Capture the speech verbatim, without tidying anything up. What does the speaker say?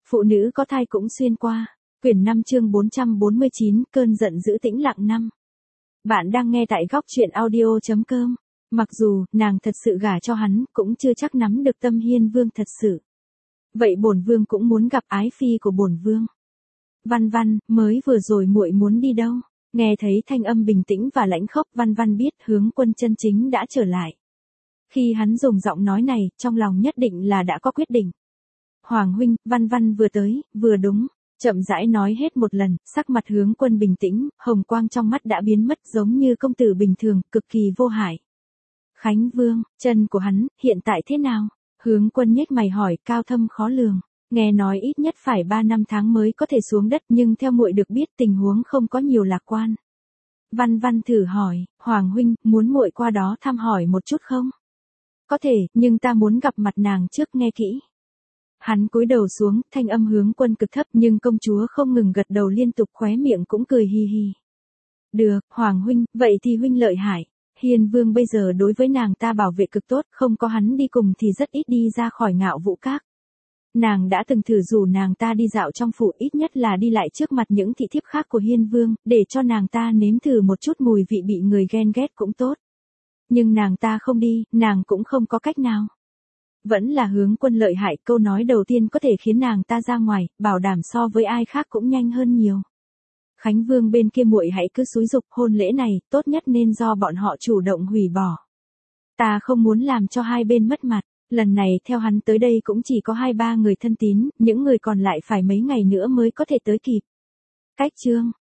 Phụ nữ có thai cũng xuyên qua. Quyển năm chương bốn trăm bốn mươi chín, cơn giận dữ tĩnh lặng năm. Bạn đang nghe tại góc truyện audio chấm com. Mặc dù, nàng thật sự gả cho hắn, cũng chưa chắc nắm được tâm Hiên Vương thật sự. Vậy bổn vương cũng muốn gặp ái phi của bổn vương. Văn Văn, mới vừa rồi muội muốn đi đâu? Nghe thấy thanh âm bình tĩnh và lãnh khốc, Văn Văn biết Hướng Quân chân chính đã trở lại. Khi hắn dùng giọng nói này, trong lòng nhất định là đã có quyết định. Hoàng huynh, Văn Văn vừa tới, vừa đúng. Chậm rãi nói hết một lần, sắc mặt Hướng Quân bình tĩnh, hồng quang trong mắt đã biến mất giống như công tử bình thường, cực kỳ vô hại. Khánh Vương, chân của hắn, hiện tại thế nào? Hướng Quân nhếch mày hỏi, cao thâm khó lường. Nghe nói ít nhất phải ba năm tháng mới có thể xuống đất, nhưng theo muội được biết tình huống không có nhiều lạc quan. Văn Văn thử hỏi, Hoàng huynh, muốn muội qua đó thăm hỏi một chút không? Có thể, nhưng ta muốn gặp mặt nàng trước, nghe kỹ. Hắn cúi đầu xuống, thanh âm Hướng Quân cực thấp, nhưng công chúa không ngừng gật đầu liên tục, khóe miệng cũng cười hi hi. Được, Hoàng huynh, vậy thì huynh lợi hại. Hiên Vương bây giờ đối với nàng ta bảo vệ cực tốt, không có hắn đi cùng thì rất ít đi ra khỏi Ngạo Vũ Các. Nàng đã từng thử rủ nàng ta đi dạo trong phủ, ít nhất là đi lại trước mặt những thị thiếp khác của Hiên Vương, để cho nàng ta nếm thử một chút mùi vị bị người ghen ghét cũng tốt. Nhưng nàng ta không đi, nàng cũng không có cách nào. Vẫn là Hướng Quân lợi hại, câu nói đầu tiên có thể khiến nàng ta ra ngoài, bảo đảm so với ai khác cũng nhanh hơn nhiều. Khánh Vương bên kia muội hãy cứ xúi giục, hôn lễ này, tốt nhất nên do bọn họ chủ động hủy bỏ. Ta không muốn làm cho hai bên mất mặt, lần này theo hắn tới đây cũng chỉ có hai ba người thân tín, những người còn lại phải mấy ngày nữa mới có thể tới kịp. Cách chương,